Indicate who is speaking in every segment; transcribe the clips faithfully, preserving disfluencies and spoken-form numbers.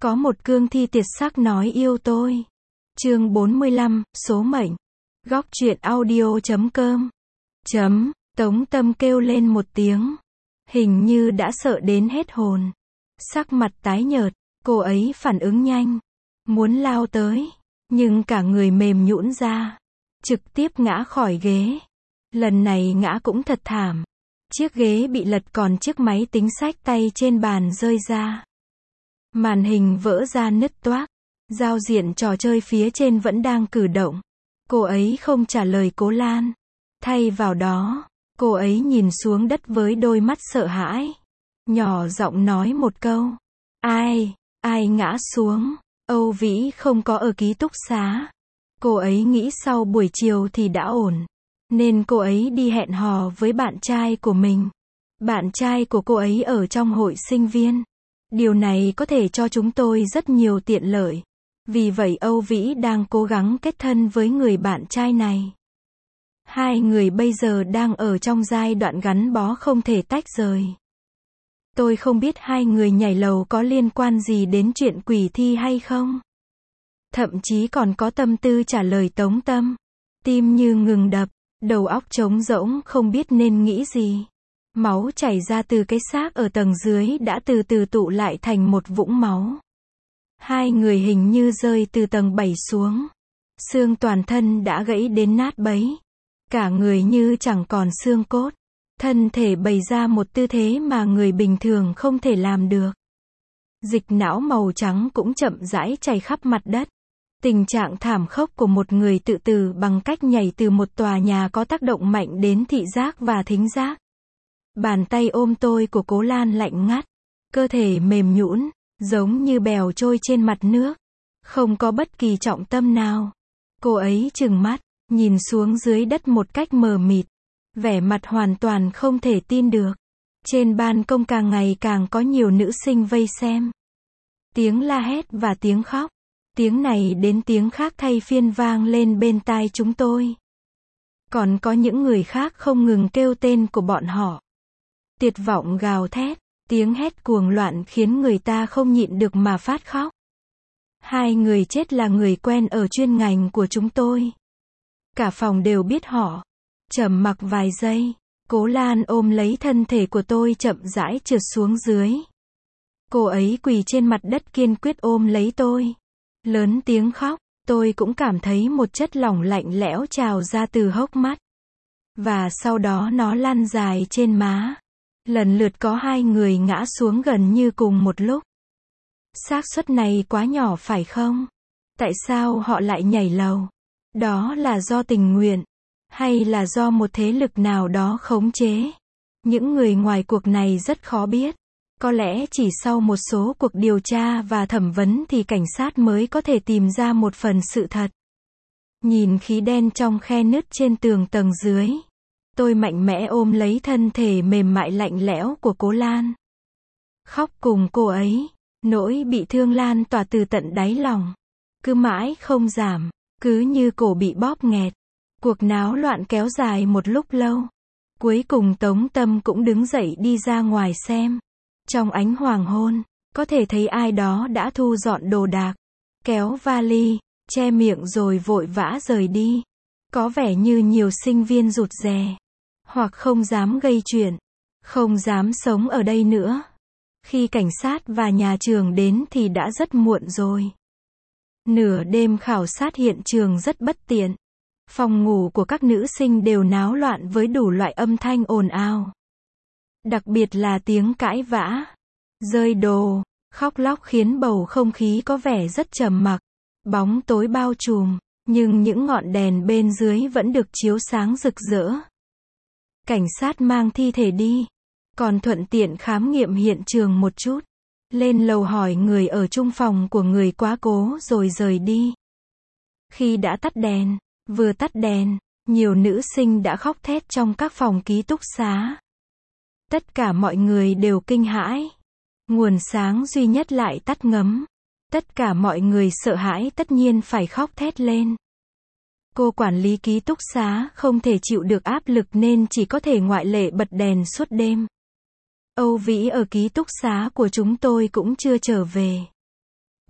Speaker 1: Có một cương thi tuyệt sắc nói yêu tôi. Chương bốn mươi lăm, số mệnh. Góc truyện audio chấm com. Chấm, Tống Tâm kêu lên một tiếng. Hình như đã sợ đến hết hồn. Sắc mặt tái nhợt, cô ấy phản ứng nhanh. Muốn lao tới, nhưng cả người mềm nhũn ra. Trực tiếp ngã khỏi ghế. Lần này ngã cũng thật thảm. Chiếc ghế bị lật còn chiếc máy tính xách tay trên bàn rơi ra. Màn hình vỡ ra nứt toác. Giao diện trò chơi phía trên vẫn đang cử động. Cô ấy không trả lời Cố Lan. Thay vào đó, cô ấy nhìn xuống đất với đôi mắt sợ hãi. Nhỏ giọng nói một câu. Ai, ai ngã xuống? Âu Vĩ không có ở ký túc xá. Cô ấy nghĩ sau buổi chiều thì đã ổn. Nên cô ấy đi hẹn hò với bạn trai của mình. Bạn trai của cô ấy ở trong hội sinh viên. Điều này có thể cho chúng tôi rất nhiều tiện lợi. Vì vậy Âu Vĩ đang cố gắng kết thân với người bạn trai này. Hai người bây giờ đang ở trong giai đoạn gắn bó không thể tách rời. Tôi không biết hai người nhảy lầu có liên quan gì đến chuyện quỷ thi hay không. Thậm chí còn có tâm tư trả lời Tống Tâm. Tim như ngừng đập, đầu óc trống rỗng không biết nên nghĩ gì. Máu chảy ra từ cái xác ở tầng dưới đã từ từ tụ lại thành một vũng máu. Hai người hình như rơi từ tầng bảy xuống. Xương toàn thân đã gãy đến nát bấy. Cả người như chẳng còn xương cốt. Thân thể bày ra một tư thế mà người bình thường không thể làm được. Dịch não màu trắng cũng chậm rãi chảy khắp mặt đất. Tình trạng thảm khốc của một người tự tử bằng cách nhảy từ một tòa nhà có tác động mạnh đến thị giác và thính giác. Bàn tay ôm tôi của Cố Lan lạnh ngắt. Cơ thể mềm nhũn, giống như bèo trôi trên mặt nước. Không có bất kỳ trọng tâm nào. Cô ấy trừng mắt, nhìn xuống dưới đất một cách mờ mịt. Vẻ mặt hoàn toàn không thể tin được. Trên ban công càng ngày càng có nhiều nữ sinh vây xem. Tiếng la hét và tiếng khóc. Tiếng này đến tiếng khác thay phiên vang lên bên tai chúng tôi. Còn có những người khác không ngừng kêu tên của bọn họ. Tuyệt vọng gào thét, tiếng hét cuồng loạn khiến người ta không nhịn được mà phát khóc. Hai người chết là người quen ở chuyên ngành của chúng tôi. Cả phòng đều biết họ. Trầm mặc vài giây, Cố Lan ôm lấy thân thể của tôi chậm rãi trượt xuống dưới. Cô ấy quỳ trên mặt đất kiên quyết ôm lấy tôi. Lớn tiếng khóc, tôi cũng cảm thấy một chất lỏng lạnh lẽo trào ra từ hốc mắt. Và sau đó nó lan dài trên má. Lần lượt có hai người ngã xuống gần như cùng một lúc. Xác suất này quá nhỏ phải không? Tại sao họ lại nhảy lầu? Đó là do tình nguyện, hay là do một thế lực nào đó khống chế? Những người ngoài cuộc này rất khó biết. Có lẽ chỉ sau một số cuộc điều tra và thẩm vấn thì cảnh sát mới có thể tìm ra một phần sự thật. Nhìn khí đen trong khe nứt trên tường tầng dưới. Tôi mạnh mẽ ôm lấy thân thể mềm mại lạnh lẽo của Cố Lan. Khóc cùng cô ấy. Nỗi bị thương lan tỏa từ tận đáy lòng. Cứ mãi không giảm. Cứ như cổ bị bóp nghẹt. Cuộc náo loạn kéo dài một lúc lâu. Cuối cùng Tống Tâm cũng đứng dậy đi ra ngoài xem. Trong ánh hoàng hôn, có thể thấy ai đó đã thu dọn đồ đạc. Kéo vali, che miệng rồi vội vã rời đi. Có vẻ như nhiều sinh viên rụt rè. Hoặc không dám gây chuyện. Không dám sống ở đây nữa. Khi cảnh sát và nhà trường đến thì đã rất muộn rồi. Nửa đêm khảo sát hiện trường rất bất tiện. Phòng ngủ của các nữ sinh đều náo loạn với đủ loại âm thanh ồn ào. Đặc biệt là tiếng cãi vã, rơi đồ, khóc lóc khiến bầu không khí có vẻ rất trầm mặc. Bóng tối bao trùm, nhưng những ngọn đèn bên dưới vẫn được chiếu sáng rực rỡ. Cảnh sát mang thi thể đi, còn thuận tiện khám nghiệm hiện trường một chút. Lên lầu hỏi người ở chung phòng của người quá cố rồi rời đi. Khi đã tắt đèn, vừa tắt đèn, nhiều nữ sinh đã khóc thét trong các phòng ký túc xá. Tất cả mọi người đều kinh hãi. Nguồn sáng duy nhất lại tắt ngấm. Tất cả mọi người sợ hãi tất nhiên phải khóc thét lên. Cô quản lý ký túc xá không thể chịu được áp lực nên chỉ có thể ngoại lệ bật đèn suốt đêm. Âu Vĩ ở ký túc xá của chúng tôi cũng chưa trở về.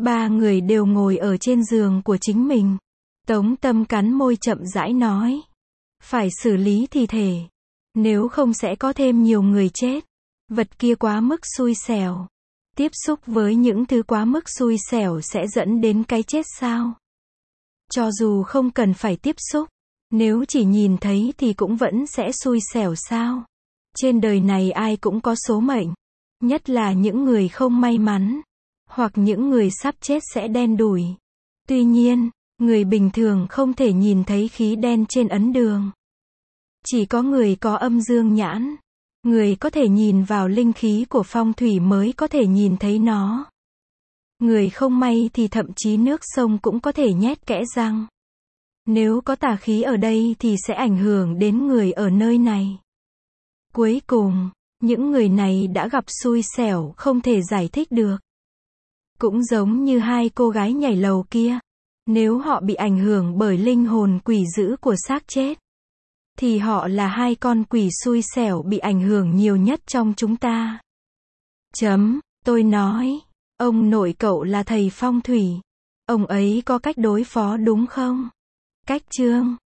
Speaker 1: Ba người đều ngồi ở trên giường của chính mình. Tống Tâm cắn môi chậm rãi nói. Phải xử lý thi thể. Nếu không sẽ có thêm nhiều người chết. Vật kia quá mức xui xẻo. Tiếp xúc với những thứ quá mức xui xẻo sẽ dẫn đến cái chết sao? Cho dù không cần phải tiếp xúc, nếu chỉ nhìn thấy thì cũng vẫn sẽ xui xẻo sao? Trên đời này ai cũng có số mệnh. Nhất là những người không may mắn. Hoặc những người sắp chết sẽ đen đủi. Tuy nhiên, người bình thường không thể nhìn thấy khí đen trên ấn đường. Chỉ có người có âm dương nhãn. Người có thể nhìn vào linh khí của phong thủy mới có thể nhìn thấy nó. Người không may thì thậm chí nước sông cũng có thể nhét kẽ răng. Nếu có tà khí ở đây thì sẽ ảnh hưởng đến người ở nơi này. Cuối cùng, những người này đã gặp xui xẻo không thể giải thích được. Cũng giống như hai cô gái nhảy lầu kia. Nếu họ bị ảnh hưởng bởi linh hồn quỷ dữ của xác chết, thì họ là hai con quỷ xui xẻo bị ảnh hưởng nhiều nhất trong chúng ta. Chấm, tôi nói, ông nội cậu là thầy phong thủy. Ông ấy có cách đối phó đúng không? Cách chương